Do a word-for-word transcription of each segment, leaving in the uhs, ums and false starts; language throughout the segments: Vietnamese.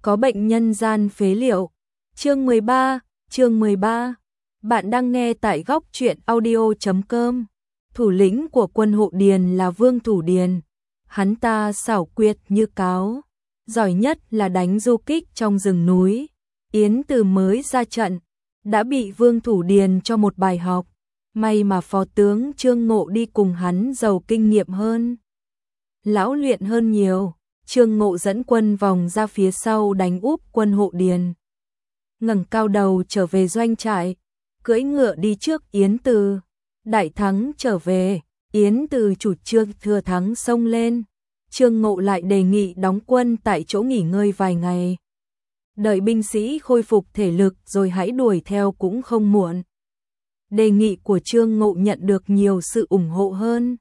có bệnh nhân gian phế liệu. Chương mười ba, chương mười ba. Bạn đang nghe tại góc truyện audio chấm com. Thủ lĩnh của quân hộ Điền là Vương Thủ Điền. Hắn ta xảo quyệt như cáo, giỏi nhất là đánh du kích trong rừng núi. Yến Từ mới ra trận, đã bị Vương Thủ Điền cho một bài học. May mà phó tướng Trương Ngộ đi cùng hắn giàu kinh nghiệm hơn, lão luyện hơn nhiều. Trương Ngộ dẫn quân vòng ra phía sau đánh úp quân hộ Điền. Ngẩng cao đầu trở về doanh trại, cưỡi ngựa đi trước Yến Từ. Đại thắng trở về, Yến Từ chủ trương thừa thắng xông lên. Trương Ngộ lại đề nghị đóng quân tại chỗ nghỉ ngơi vài ngày, đợi binh sĩ khôi phục thể lực rồi hãy đuổi theo cũng không muộn. Đề nghị của Trương Ngộ nhận được nhiều sự ủng hộ hơn.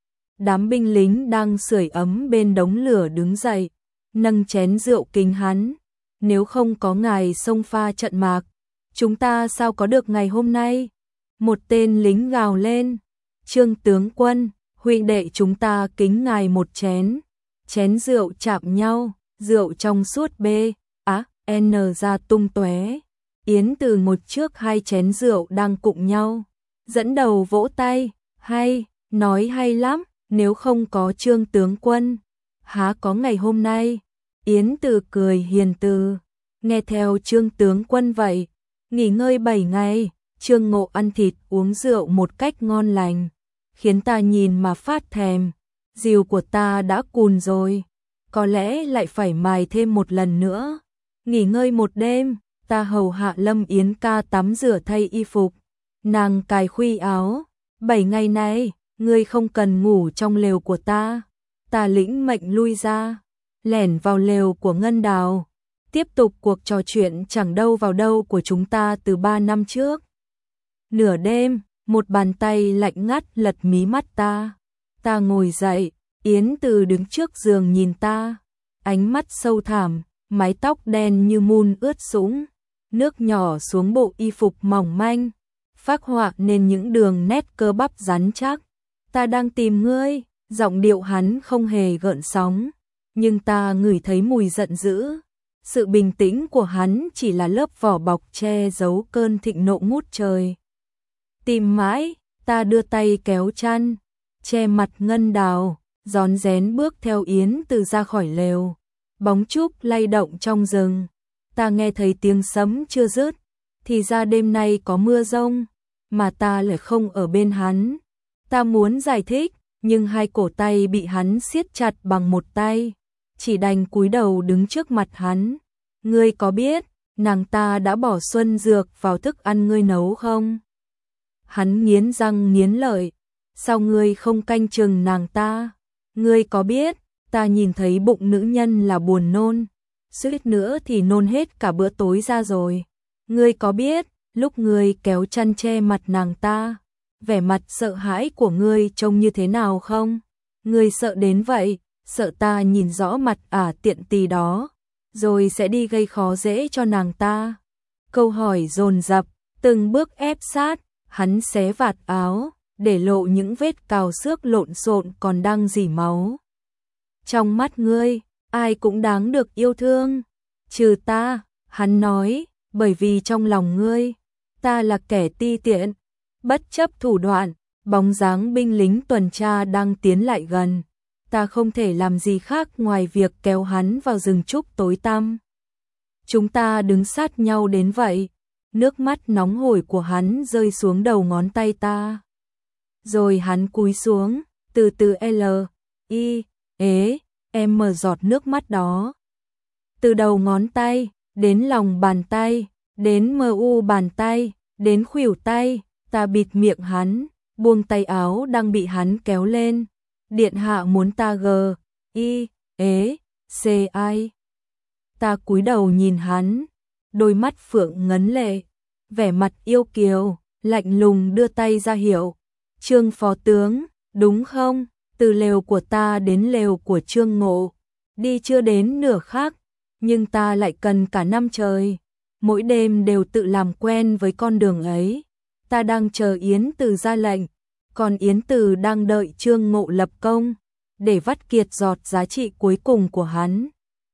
Đám binh lính đang sưởi ấm bên đống lửa đứng dậy, nâng chén rượu kính hắn. Nếu không có ngài xông pha trận mạc, chúng ta sao có được ngày hôm nay? Một tên lính gào lên. Trương tướng quân, huynh đệ chúng ta kính ngài một chén. Chén rượu chạm nhau, rượu trong suốt bê, á, n ra tung tóe. Yến Từ một trước hai chén rượu đang cụng nhau, dẫn đầu vỗ tay. Hay, nói hay lắm, nếu không có Trương tướng quân, há có ngày hôm nay. Yến Từ cười hiền từ, nghe theo Trương tướng quân vậy, nghỉ ngơi bảy ngày. Trương Ngộ ăn thịt uống rượu một cách ngon lành, khiến ta nhìn mà phát thèm. Rìu của ta đã cùn rồi, có lẽ lại phải mài thêm một lần nữa. Nghỉ ngơi một đêm, ta hầu hạ Lâm Yến ca tắm rửa thay y phục, nàng cài khuy áo. Bảy ngày này, ngươi không cần ngủ trong lều của ta. Ta lĩnh mệnh lui ra, lẻn vào lều của Ngân Đào, tiếp tục cuộc trò chuyện chẳng đâu vào đâu của chúng ta từ ba năm trước. Nửa đêm, một bàn tay lạnh ngắt lật mí mắt ta. Ta ngồi dậy, Yến Từ đứng trước giường nhìn ta, ánh mắt sâu thẳm, mái tóc đen như mun ướt sũng, nước nhỏ xuống bộ y phục mỏng manh, phác họa nên những đường nét cơ bắp rắn chắc. Ta đang tìm ngươi. Giọng điệu hắn không hề gợn sóng, nhưng ta ngửi thấy mùi giận dữ. Sự bình tĩnh của hắn chỉ là lớp vỏ bọc che giấu cơn thịnh nộ ngút trời. Tìm mãi, ta đưa tay kéo chăn, che mặt Ngân Đào, rón rén bước theo Yến Từ ra khỏi lều. Bóng trúc lay động trong rừng, ta nghe thấy tiếng sấm chưa dứt. Thì ra đêm nay có mưa rông, mà ta lại không ở bên hắn. Ta muốn giải thích, nhưng hai cổ tay bị hắn siết chặt bằng một tay, chỉ đành cúi đầu đứng trước mặt hắn. Ngươi có biết, nàng ta đã bỏ xuân dược vào thức ăn ngươi nấu không? Hắn nghiến răng nghiến lợi. Sao ngươi không canh chừng nàng ta? Ngươi có biết, ta nhìn thấy bụng nữ nhân là buồn nôn, suýt nữa thì nôn hết cả bữa tối ra rồi. Ngươi có biết, lúc ngươi kéo chăn che mặt nàng ta, vẻ mặt sợ hãi của ngươi trông như thế nào không? Ngươi sợ đến vậy, sợ ta nhìn rõ mặt ả tiện tì đó, rồi sẽ đi gây khó dễ cho nàng ta. Câu hỏi dồn dập, từng bước ép sát, hắn xé vạt áo, để lộ những vết cào xước lộn xộn còn đang rỉ máu. Trong mắt ngươi, ai cũng đáng được yêu thương, trừ ta, hắn nói, bởi vì trong lòng ngươi, ta là kẻ ti tiện. Bất chấp thủ đoạn, bóng dáng binh lính tuần tra đang tiến lại gần. Ta không thể làm gì khác ngoài việc kéo hắn vào rừng trúc tối tăm. Chúng ta đứng sát nhau đến vậy, nước mắt nóng hổi của hắn rơi xuống đầu ngón tay ta. Rồi hắn cúi xuống, từ từ L, I, ế, em mở giọt nước mắt đó. Từ đầu ngón tay, đến lòng bàn tay, đến mờ u bàn tay, đến khuỷu tay. Ta bịt miệng hắn, buông tay áo đang bị hắn kéo lên. Điện hạ muốn ta g, i, ế, c ai. Ta cúi đầu nhìn hắn, đôi mắt phượng ngấn lệ, vẻ mặt yêu kiều, lạnh lùng đưa tay ra hiệu. Trương phó tướng, đúng không? Từ lều của ta đến lều của Trương Ngộ, đi chưa đến nửa khắc, nhưng ta lại cần cả năm trời. Mỗi đêm đều tự làm quen với con đường ấy. Ta đang chờ Yến Từ ra lệnh, còn Yến Từ đang đợi Trương Ngộ lập công, để vắt kiệt giọt giá trị cuối cùng của hắn.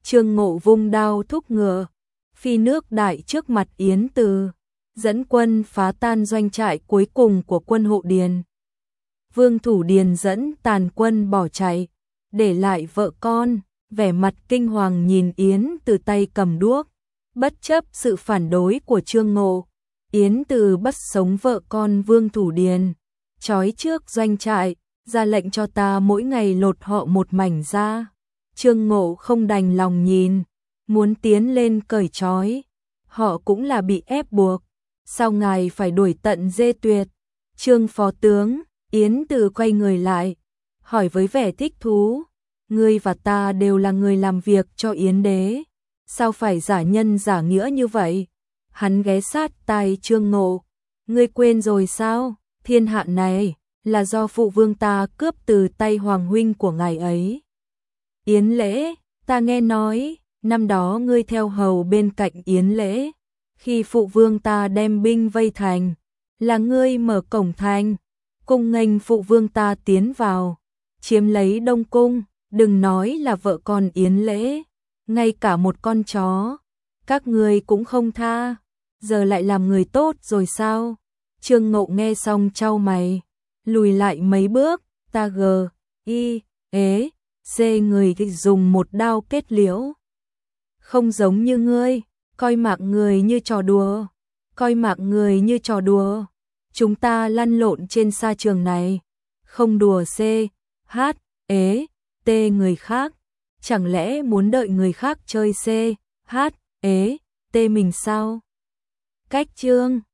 Trương Ngộ vung đao thúc ngựa, phi nước đại trước mặt Yến Từ, dẫn quân phá tan doanh trại cuối cùng của quân hộ Điền. Vương Thủ Điền dẫn tàn quân bỏ chạy, để lại vợ con, vẻ mặt kinh hoàng nhìn Yến Từ tay cầm đuốc, bất chấp sự phản đối của Trương Ngộ. Yến Từ bắt sống vợ con Vương Thủ Điền, trói trước doanh trại, ra lệnh cho ta mỗi ngày lột họ một mảnh da. Trương Ngộ không đành lòng nhìn, muốn tiến lên cởi trói, họ cũng là bị ép buộc, sao ngài phải đuổi tận giết tuyệt? Trương phó tướng, Yến Từ quay người lại, hỏi với vẻ thích thú, ngươi và ta đều là người làm việc cho Yến đế, sao phải giả nhân giả nghĩa như vậy? Hắn ghé sát tai Trương Ngộ, ngươi quên rồi sao? Thiên hạ này là do phụ vương ta cướp từ tay hoàng huynh của ngài ấy. Yến Lễ, ta nghe nói, năm đó ngươi theo hầu bên cạnh Yến Lễ, khi phụ vương ta đem binh vây thành, là ngươi mở cổng thành, cung nghênh phụ vương ta tiến vào, chiếm lấy Đông Cung, đừng nói là vợ con Yến Lễ, ngay cả một con chó, các ngươi cũng không tha, giờ lại làm người tốt rồi sao? Trương Ngộ nghe xong chau mày, lùi lại mấy bước, ta gờ, y, ế, xê người dùng một đao kết liễu. Không giống như ngươi, coi mạng người như trò đùa, coi mạng người như trò đùa. Chúng ta lăn lộn trên sa trường này, không đùa xê, hát, ế, tê người khác, chẳng lẽ muốn đợi người khác chơi xê, hát, ế, tê mình sao? Cách chương